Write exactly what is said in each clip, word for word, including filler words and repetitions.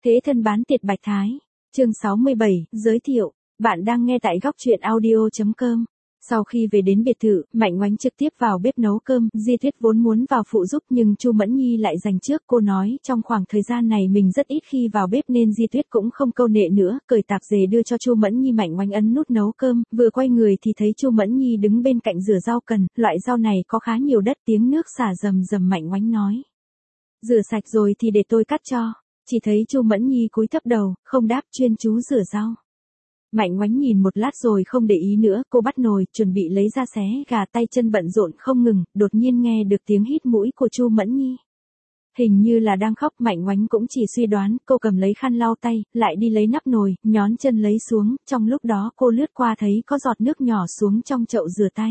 Thế thân bán tiệt Bạch Thái. Chương sáu mươi bảy, giới thiệu. Bạn đang nghe tại góc truyện audio chấm com. Sau khi về đến biệt thự, Mạnh Ngoánh trực tiếp vào bếp nấu cơm, Di Tuyết vốn muốn vào phụ giúp nhưng Chu Mẫn Nhi lại giành trước. Cô nói trong khoảng thời gian này mình rất ít khi vào bếp nên Di Tuyết cũng không câu nệ nữa, cởi tạp dề đưa cho Chu Mẫn Nhi. Mạnh Ngoánh ấn nút nấu cơm, vừa quay người thì thấy Chu Mẫn Nhi đứng bên cạnh rửa rau cần, loại rau này có khá nhiều đất, tiếng nước xả rầm rầm. Mạnh Ngoánh nói: "Rửa sạch rồi thì để tôi cắt cho." Chỉ thấy Chu Mẫn Nhi cúi thấp đầu, không đáp, chuyên chú rửa rau. Mạnh Ngoánh nhìn một lát rồi không để ý nữa, cô bắt nồi, chuẩn bị lấy ra xé gà, tay chân bận rộn không ngừng, đột nhiên nghe được tiếng hít mũi của Chu Mẫn Nhi. Hình như là đang khóc. Mạnh Ngoánh cũng chỉ suy đoán, cô cầm lấy khăn lau tay, lại đi lấy nắp nồi, nhón chân lấy xuống, trong lúc đó cô lướt qua thấy có giọt nước nhỏ xuống trong chậu rửa tay.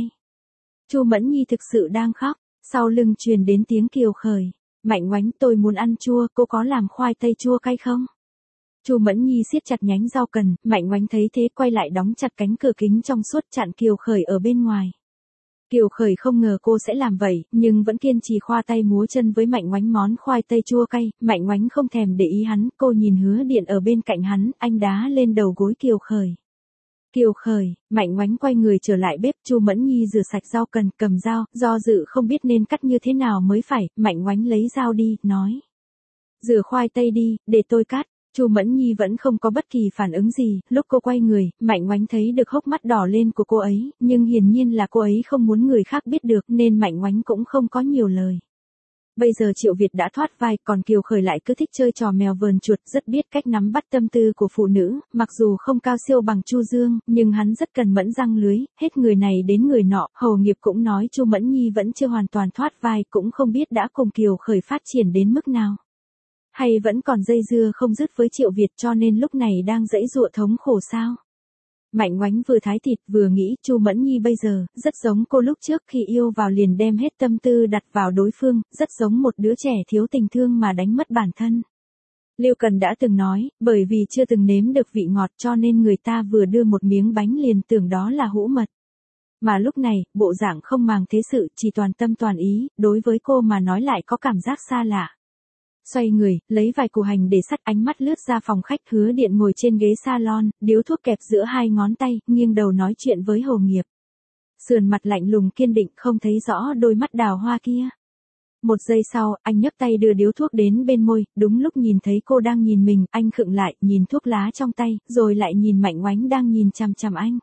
Chu Mẫn Nhi thực sự đang khóc, sau lưng truyền đến tiếng kiều khởi: "Mạnh Ngoánh, tôi muốn ăn chua, cô có làm khoai tây chua cay không?" Chu Mẫn Nhi siết chặt nhánh rau cần, Mạnh Ngoánh thấy thế quay lại đóng chặt cánh cửa kính trong suốt chặn Kiều Khởi ở bên ngoài. Kiều Khởi không ngờ cô sẽ làm vậy, nhưng vẫn kiên trì khoa tay múa chân với Mạnh Ngoánh món khoai tây chua cay. Mạnh Ngoánh không thèm để ý hắn, cô nhìn Hứa Điện ở bên cạnh hắn, anh đá lên đầu gối Kiều Khởi. "Kiều Khởi." Mạnh Ngoánh quay người trở lại bếp. Chu Mẫn Nhi rửa sạch rau cần, cầm dao, do dự không biết nên cắt như thế nào mới phải. Mạnh Ngoánh lấy dao đi, nói: "Rửa khoai tây đi, để tôi cắt." Chu Mẫn Nhi vẫn không có bất kỳ phản ứng gì. Lúc cô quay người, Mạnh Ngoánh thấy được hốc mắt đỏ lên của cô ấy, nhưng hiển nhiên là cô ấy không muốn người khác biết được nên Mạnh Ngoánh cũng không có nhiều lời. Bây giờ Triệu Việt đã thoát vai, còn Kiều Khởi lại cứ thích chơi trò mèo vờn chuột, rất biết cách nắm bắt tâm tư của phụ nữ, mặc dù không cao siêu bằng Chu Dương, nhưng hắn rất cần mẫn răng lưới, hết người này đến người nọ. Hầu nghiệp cũng nói Chu Mẫn Nhi vẫn chưa hoàn toàn thoát vai, cũng không biết đã cùng Kiều Khởi phát triển đến mức nào. Hay vẫn còn dây dưa không dứt với Triệu Việt, cho nên lúc này đang giãy giụa thống khổ sao? Mạnh Ngoánh vừa thái thịt vừa nghĩ Chu Mẫn Nhi bây giờ rất giống cô lúc trước, khi yêu vào liền đem hết tâm tư đặt vào đối phương, rất giống một đứa trẻ thiếu tình thương mà đánh mất bản thân. Lưu Cần đã từng nói, bởi vì chưa từng nếm được vị ngọt cho nên người ta vừa đưa một miếng bánh liền tưởng đó là hũ mật. Mà lúc này, bộ dạng không màng thế sự, chỉ toàn tâm toàn ý, đối với cô mà nói lại có cảm giác xa lạ. Xoay người, lấy vài củ hành để sắt, ánh mắt lướt ra phòng khách. Hứa Điện ngồi trên ghế salon, điếu thuốc kẹp giữa hai ngón tay, nghiêng đầu nói chuyện với Hồ Nghiệp. Sườn mặt lạnh lùng kiên định, không thấy rõ đôi mắt đào hoa kia. Một giây sau, anh nhấc tay đưa điếu thuốc đến bên môi, đúng lúc nhìn thấy cô đang nhìn mình, anh khựng lại, nhìn thuốc lá trong tay, rồi lại nhìn Mạnh Ngoánh đang nhìn chằm chằm anh.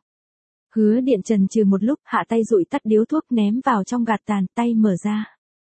Hứa Điện chần chừ một lúc, hạ tay dụi tắt điếu thuốc ném vào trong gạt tàn, tay mở ra.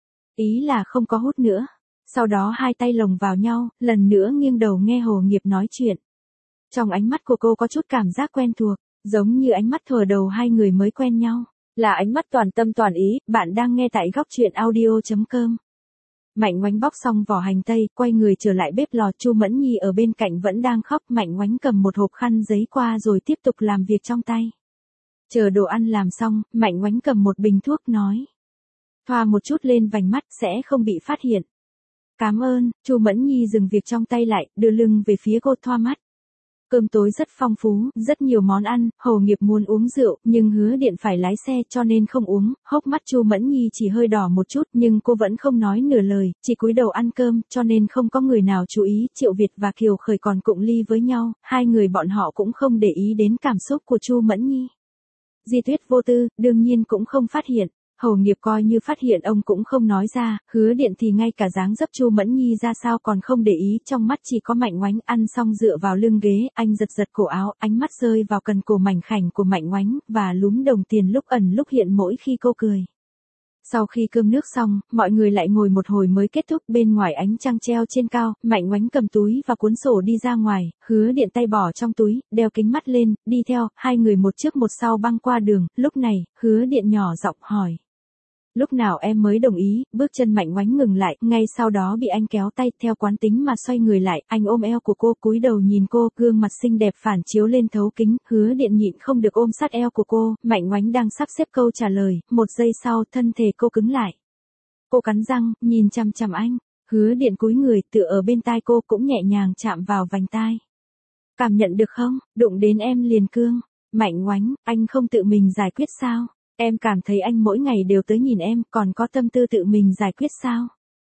Ý là không có hút nữa. Sau đó hai tay lồng vào nhau, lần nữa nghiêng đầu nghe Hồ Nghiệp nói chuyện. Trong ánh mắt của cô có chút cảm giác quen thuộc, giống như ánh mắt thuở đầu hai người mới quen nhau. Là ánh mắt toàn tâm toàn ý. Bạn đang nghe tại góc truyện audio chấm com. Mạnh Ngoánh bóc xong vỏ hành tây, quay người trở lại bếp lò. Chu Mẫn Nhi ở bên cạnh vẫn đang khóc. Mạnh Ngoánh cầm một hộp khăn giấy qua rồi tiếp tục làm việc trong tay. Chờ đồ ăn làm xong, Mạnh Ngoánh cầm một bình thuốc nói: "Thoa một chút lên vành mắt sẽ không bị phát hiện." "Cảm ơn." Chu Mẫn Nhi dừng việc trong tay lại, đưa lưng về phía cô, thoa mắt. Cơm tối rất phong phú, rất nhiều món ăn. Hồ Nghiệp muốn uống rượu, nhưng Hứa Điện phải lái xe cho nên không uống. Hốc mắt Chu Mẫn Nhi chỉ hơi đỏ một chút, nhưng cô vẫn không nói nửa lời, chỉ cúi đầu ăn cơm, cho nên không có người nào chú ý. Triệu Việt và Kiều Khởi còn cụng ly với nhau, hai người bọn họ cũng không để ý đến cảm xúc của Chu Mẫn Nhi. Di Tuyết vô tư, đương nhiên cũng không phát hiện. Hầu Nghiệp coi như phát hiện ông cũng không nói ra. Hứa Điện thì ngay cả dáng dấp Chu Mẫn Nhi ra sao còn không để ý, trong mắt chỉ có Mạnh Ngoánh. Ăn xong dựa vào lưng ghế, anh giật giật cổ áo, ánh mắt rơi vào cần cổ mảnh khảnh của Mạnh Ngoánh, và lúm đồng tiền lúc ẩn lúc hiện mỗi khi cô cười. Sau khi cơm nước xong, mọi người lại ngồi một hồi mới kết thúc. Bên ngoài ánh trăng treo trên cao, Mạnh Ngoánh cầm túi và cuốn sổ đi ra ngoài. Hứa Điện tay bỏ trong túi, đeo kính mắt lên, đi theo. Hai người một trước một sau băng qua đường. Lúc này, Hứa Điện nhỏ giọng hỏi: "Lúc nào em mới đồng ý?" Bước chân Mạnh Ngoánh ngừng lại, ngay sau đó bị anh kéo tay, theo quán tính mà xoay người lại. Anh ôm eo của cô, cúi đầu nhìn cô, gương mặt xinh đẹp phản chiếu lên thấu kính. Hứa Điện nhịn không được ôm sát eo của cô. Mạnh Ngoánh đang sắp xếp câu trả lời, một giây sau, thân thể cô cứng lại. Cô cắn răng, nhìn chằm chằm anh. Hứa Điện cúi người, tựa ở bên tai cô, cũng nhẹ nhàng chạm vào vành tai. "Cảm nhận được không? Đụng đến em liền cương." "Mạnh Ngoánh, anh không tự mình giải quyết sao? Em cảm thấy anh mỗi ngày đều tới nhìn em, còn có tâm tư tự mình giải quyết sao?"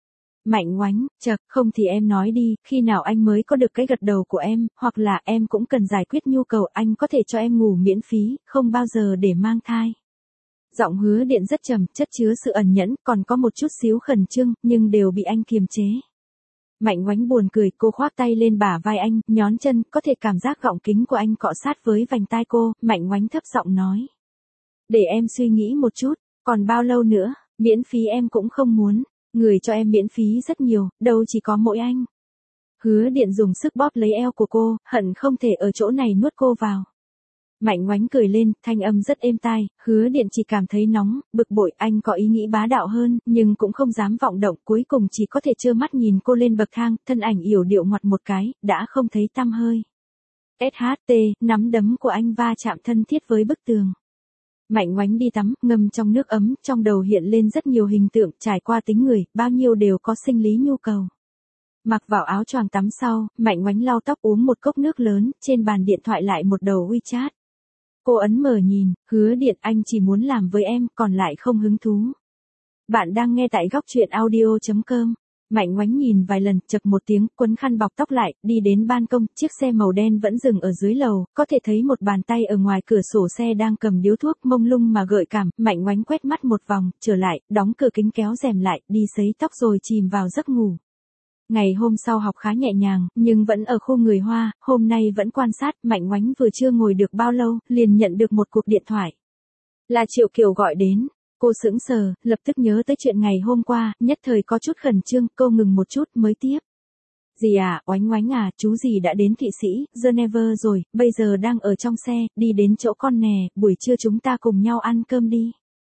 Mạnh Ngoánh, chậc, không thì em nói đi, khi nào anh mới có được cái gật đầu của em, hoặc là em cũng cần giải quyết nhu cầu anh có thể cho em ngủ miễn phí, không bao giờ để mang thai. Giọng Hứa Điện rất trầm, chất chứa sự ẩn nhẫn, còn có một chút xíu khẩn trương, nhưng đều bị anh kiềm chế. Mạnh Ngoánh buồn cười, cô khoác tay lên bả vai anh, nhón chân, có thể cảm giác gọng kính của anh cọ sát với vành tai cô, Mạnh Ngoánh thấp giọng nói. Để em suy nghĩ một chút, còn bao lâu nữa, miễn phí em cũng không muốn, người cho em miễn phí rất nhiều, đâu chỉ có mỗi anh. Hứa Điện dùng sức bóp lấy eo của cô, hận không thể ở chỗ này nuốt cô vào. Mạnh Ngoánh cười lên, thanh âm rất êm tai, Hứa Điện chỉ cảm thấy nóng, bực bội, anh có ý nghĩ bá đạo hơn, nhưng cũng không dám vọng động, cuối cùng chỉ có thể trơ mắt nhìn cô lên bậc thang, thân ảnh yểu điệu ngoặt một cái, đã không thấy tăm hơi. ét hát tê, nắm đấm của anh va chạm thân thiết với bức tường. Mạnh Ngoánh đi tắm, ngâm trong nước ấm, trong đầu hiện lên rất nhiều hình tượng, trải qua tính người, bao nhiêu đều có sinh lý nhu cầu. Mặc vào áo choàng tắm sau, Mạnh Ngoánh lau tóc uống một cốc nước lớn, trên bàn điện thoại lại một đầu WeChat. Cô ấn mở nhìn, Hứa Điện, anh chỉ muốn làm với em, còn lại không hứng thú. Bạn đang nghe tại góc truyện audio chấm com. Mạnh Ngoánh nhìn vài lần, chậc một tiếng, quấn khăn bọc tóc lại, đi đến ban công, chiếc xe màu đen vẫn dừng ở dưới lầu, có thể thấy một bàn tay ở ngoài cửa sổ xe đang cầm điếu thuốc mông lung mà gợi cảm, Mạnh Ngoánh quét mắt một vòng, trở lại, đóng cửa kính kéo rèm lại, đi sấy tóc rồi chìm vào giấc ngủ. Ngày hôm sau học khá nhẹ nhàng, nhưng vẫn ở khu người Hoa, hôm nay vẫn quan sát, Mạnh Ngoánh vừa chưa ngồi được bao lâu, liền nhận được một cuộc điện thoại. Là Triệu Kiều gọi đến. Cô sững sờ, lập tức nhớ tới chuyện ngày hôm qua, nhất thời có chút khẩn trương, cô ngừng một chút mới tiếp. Dì à, Oánh Oánh à, chú dì đã đến Thụy Sĩ, Geneva rồi, bây giờ đang ở trong xe, đi đến chỗ con nè, buổi trưa chúng ta cùng nhau ăn cơm đi.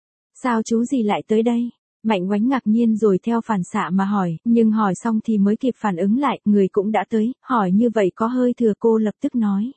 Sao chú dì lại tới đây? Mạnh Ngoánh ngạc nhiên rồi theo phản xạ mà hỏi, nhưng hỏi xong thì mới kịp phản ứng lại, người cũng đã tới, hỏi như vậy có hơi thừa, cô lập tức nói.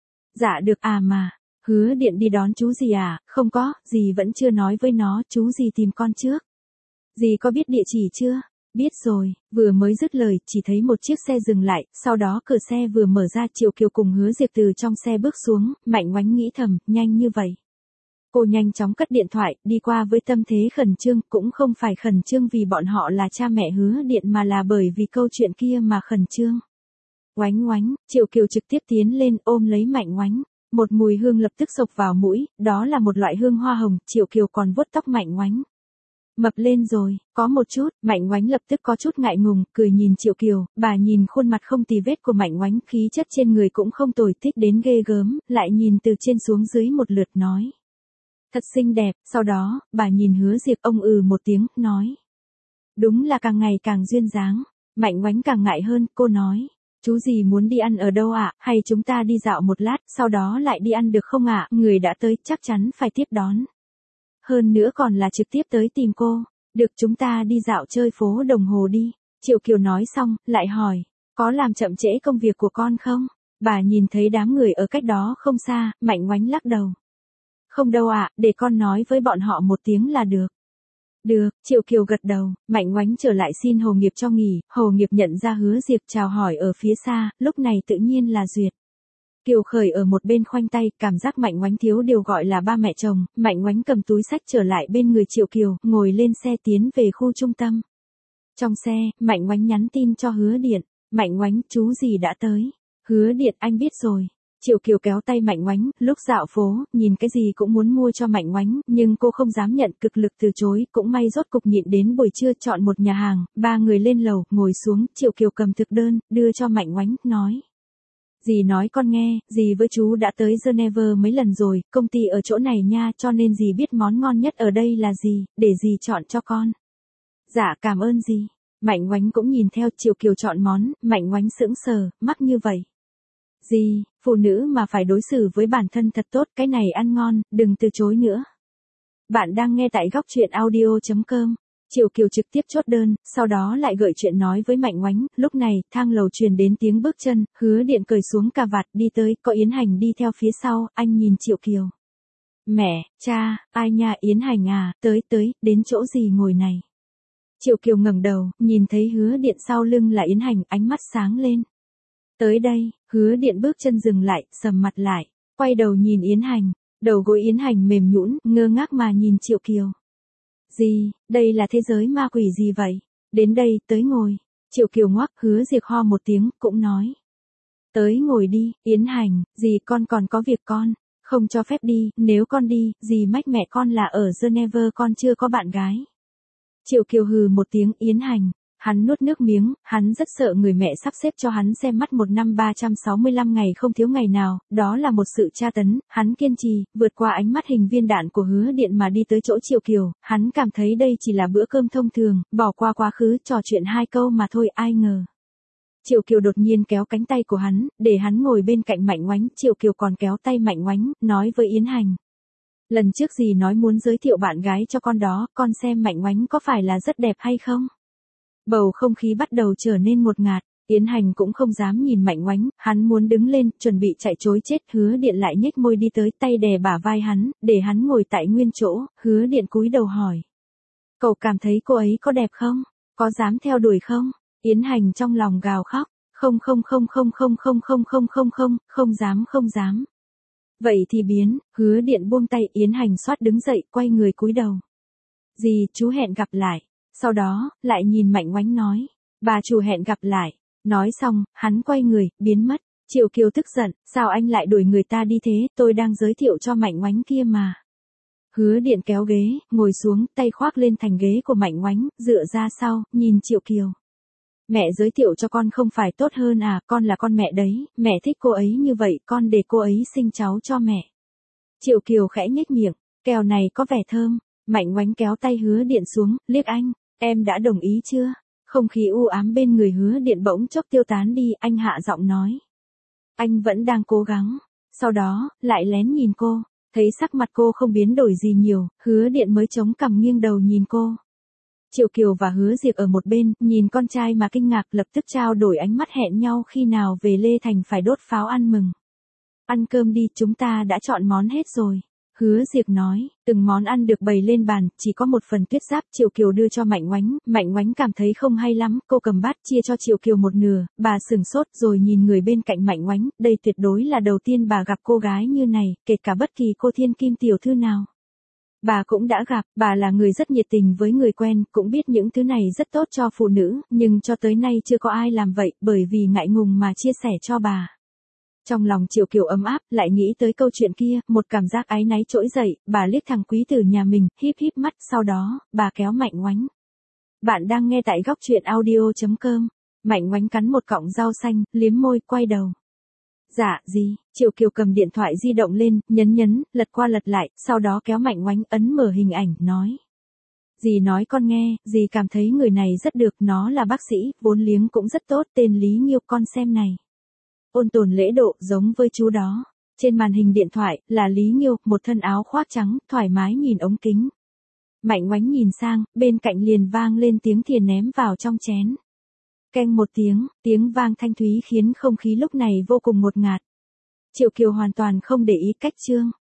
Dạ được à mà. Hứa Điện đi đón chú gì à? Không có, dì vẫn chưa nói với nó, chú dì tìm con trước. Dì có biết địa chỉ chưa? Biết rồi, vừa mới dứt lời, chỉ thấy một chiếc xe dừng lại, sau đó cửa xe vừa mở ra, Triệu Kiều cùng Hứa Diệp từ trong xe bước xuống, Mạnh Ngoánh nghĩ thầm, nhanh như vậy. Cô nhanh chóng cất điện thoại, đi qua với tâm thế khẩn trương, cũng không phải khẩn trương vì bọn họ là cha mẹ Hứa Điện mà là bởi vì câu chuyện kia mà khẩn trương. Oánh Oánh, Triệu Kiều trực tiếp tiến lên ôm lấy Mạnh Ngoánh. Một mùi hương lập tức xộc vào mũi, đó là một loại hương hoa hồng, Triệu Kiều còn vuốt tóc Mạnh Ngoánh. Mập lên rồi, có một chút, Mạnh Ngoánh lập tức có chút ngại ngùng, cười nhìn Triệu Kiều, bà nhìn khuôn mặt không tì vết của Mạnh Ngoánh, khí chất trên người cũng không tồi, thích đến ghê gớm, lại nhìn từ trên xuống dưới một lượt nói. Thật xinh đẹp, sau đó, bà nhìn Hứa Diệp, ông ừ một tiếng, nói. Đúng là càng ngày càng duyên dáng, Mạnh Ngoánh càng ngại hơn, cô nói. Chú gì muốn đi ăn ở đâu ạ, hay chúng ta đi dạo một lát, sau đó lại đi ăn được không ạ, người đã tới, chắc chắn phải tiếp đón. Hơn nữa còn là trực tiếp tới tìm cô, được chúng ta đi dạo chơi phố đồng hồ đi. Triệu Kiều nói xong, lại hỏi, có làm chậm trễ công việc của con không? Bà nhìn thấy đám người ở cách đó không xa, Mạnh Ngoánh lắc đầu. Không đâu ạ, để con nói với bọn họ một tiếng là được. Được, Triệu Kiều gật đầu, Mạnh Ngoánh trở lại xin Hồ Nghiệp cho nghỉ, Hồ Nghiệp nhận ra Hứa Diệp chào hỏi ở phía xa, lúc này tự nhiên là Duyệt. Kiều Khởi ở một bên khoanh tay, cảm giác Mạnh Ngoánh thiếu điều gọi là ba mẹ chồng, Mạnh Ngoánh cầm túi sách trở lại bên người Triệu Kiều, ngồi lên xe tiến về khu trung tâm. Trong xe, Mạnh Ngoánh nhắn tin cho Hứa Điện, Mạnh Ngoánh, chú gì đã tới. Hứa Điện, anh biết rồi. Triệu Kiều kéo tay Mạnh Ngoánh, lúc dạo phố, nhìn cái gì cũng muốn mua cho Mạnh Ngoánh, nhưng cô không dám nhận, cực lực từ chối, cũng may rốt cục nhịn đến buổi trưa chọn một nhà hàng, ba người lên lầu, ngồi xuống, Triệu Kiều cầm thực đơn, đưa cho Mạnh Ngoánh, nói. Dì nói con nghe, dì với chú đã tới Geneva mấy lần rồi, công ty ở chỗ này nha, cho nên dì biết món ngon nhất ở đây là gì, để dì chọn cho con. Dạ cảm ơn dì. Mạnh Ngoánh cũng nhìn theo Triệu Kiều chọn món, Mạnh Ngoánh sững sờ, mắc như vậy. Dì, phụ nữ mà phải đối xử với bản thân thật tốt, cái này ăn ngon, đừng từ chối nữa. Bạn đang nghe tại góc truyện audio chấm com. Triệu Kiều trực tiếp chốt đơn, sau đó lại gợi chuyện nói với Mạnh Ngoánh, lúc này, thang lầu truyền đến tiếng bước chân, Hứa Điện cởi xuống cà vạt đi tới, có Yến Hành đi theo phía sau, anh nhìn Triệu Kiều. Mẹ, cha, ai nha Yến Hành à, tới tới, đến chỗ gì ngồi này. Triệu Kiều ngẩng đầu, nhìn thấy Hứa Điện sau lưng là Yến Hành, ánh mắt sáng lên. Tới đây, Hứa Điện bước chân dừng lại, sầm mặt lại, quay đầu nhìn Yến Hành, đầu gối Yến Hành mềm nhũn, ngơ ngác mà nhìn Triệu Kiều. Gì, đây là thế giới ma quỷ gì vậy? Đến đây, tới ngồi. Triệu Kiều ngoắc, Hứa Diệp ho một tiếng, cũng nói. Tới ngồi đi, Yến Hành, dì con còn có việc con. Không cho phép đi, nếu con đi, dì mách mẹ con là ở Geneva con chưa có bạn gái. Triệu Kiều hừ một tiếng, Yến Hành. Hắn nuốt nước miếng, hắn rất sợ người mẹ sắp xếp cho hắn xem mắt một năm ba trăm sáu mươi lăm ngày không thiếu ngày nào, đó là một sự tra tấn, hắn kiên trì, vượt qua ánh mắt hình viên đạn của Hứa Điện mà đi tới chỗ Triệu Kiều, hắn cảm thấy đây chỉ là bữa cơm thông thường, bỏ qua quá khứ, trò chuyện hai câu mà thôi, ai ngờ. Triệu Kiều đột nhiên kéo cánh tay của hắn, để hắn ngồi bên cạnh Mạnh Ngoánh, Triệu Kiều còn kéo tay Mạnh Ngoánh, nói với Yến Hành. Lần trước dì nói muốn giới thiệu bạn gái cho con đó, con xem Mạnh Ngoánh có phải là rất đẹp hay không? Bầu không khí bắt đầu trở nên ngột ngạt, Yến Hành cũng không dám nhìn Mạnh Ngoánh, hắn muốn đứng lên, chuẩn bị chạy trối chết, Hứa Điện lại nhếch môi đi tới, tay đè bả vai hắn, để hắn ngồi tại nguyên chỗ, Hứa Điện cúi đầu hỏi. Cậu cảm thấy cô ấy có đẹp không? Có dám theo đuổi không? Yến Hành trong lòng gào khóc, không không không không không không không không không không, không dám không dám. Vậy thì biến, Hứa Điện buông tay, Yến Hành xoát đứng dậy, quay người cúi đầu. Dì, chú hẹn gặp lại. Sau đó, lại nhìn Mạnh Ngoánh nói, bà chủ hẹn gặp lại. Nói xong, hắn quay người, biến mất. Triệu Kiều tức giận, sao anh lại đuổi người ta đi thế, tôi đang giới thiệu cho Mạnh Ngoánh kia mà. Hứa Điện kéo ghế, ngồi xuống, tay khoác lên thành ghế của Mạnh Ngoánh, dựa ra sau, nhìn Triệu Kiều. Mẹ giới thiệu cho con không phải tốt hơn à, con là con mẹ đấy, mẹ thích cô ấy như vậy, con để cô ấy sinh cháu cho mẹ. Triệu Kiều khẽ nhếch miệng, kẹo này có vẻ thơm. Mạnh Ngoánh kéo tay Hứa Điện xuống, liếc anh, em đã đồng ý chưa? Không khí u ám bên người Hứa Điện bỗng chốc tiêu tán đi, anh hạ giọng nói. Anh vẫn đang cố gắng. Sau đó, lại lén nhìn cô, thấy sắc mặt cô không biến đổi gì nhiều, Hứa Điện mới chống cằm nghiêng đầu nhìn cô. Triệu Kiều và Hứa Diệp ở một bên, nhìn con trai mà kinh ngạc, lập tức trao đổi ánh mắt hẹn nhau khi nào về Lê Thành phải đốt pháo ăn mừng. Ăn cơm đi, chúng ta đã chọn món hết rồi. Hứa Diệp nói, từng món ăn được bày lên bàn, chỉ có một phần tuyết giáp, Triệu Kiều đưa cho Mạnh Ngoánh, Mạnh Ngoánh cảm thấy không hay lắm, cô cầm bát chia cho Triệu Kiều một nửa, bà sừng sốt rồi nhìn người bên cạnh Mạnh Ngoánh, đây tuyệt đối là đầu tiên bà gặp cô gái như này, kể cả bất kỳ cô thiên kim tiểu thư nào. Bà cũng đã gặp, bà là người rất nhiệt tình với người quen, cũng biết những thứ này rất tốt cho phụ nữ, nhưng cho tới nay chưa có ai làm vậy, bởi vì ngại ngùng mà chia sẻ cho bà. Trong lòng Triệu Kiều ấm áp, lại nghĩ tới câu chuyện kia, một cảm giác áy náy trỗi dậy, bà liếc thằng quý tử nhà mình, híp híp mắt, sau đó, bà kéo Mạnh Ngoánh. Bạn đang nghe tại góc truyện audio chấm com. Mạnh Ngoánh cắn một cọng rau xanh, liếm môi, quay đầu. Dạ, gì? Triệu Kiều cầm điện thoại di động lên, nhấn nhấn, lật qua lật lại, sau đó kéo Mạnh Ngoánh ấn mở hình ảnh, nói. Dì nói con nghe, dì cảm thấy người này rất được, nó là bác sĩ, vốn liếng cũng rất tốt, tên Lý Nghiêu, con xem này. Ôn tồn lễ độ, giống với chú đó. Trên màn hình điện thoại, là Lý Nghiêu, một thân áo khoác trắng, thoải mái nhìn ống kính. Mạnh Ngoánh nhìn sang, bên cạnh liền vang lên tiếng thìa ném vào trong chén. Keng một tiếng, tiếng vang thanh thúy khiến không khí lúc này vô cùng ngột ngạt. Triệu Kiều hoàn toàn không để ý cách chương.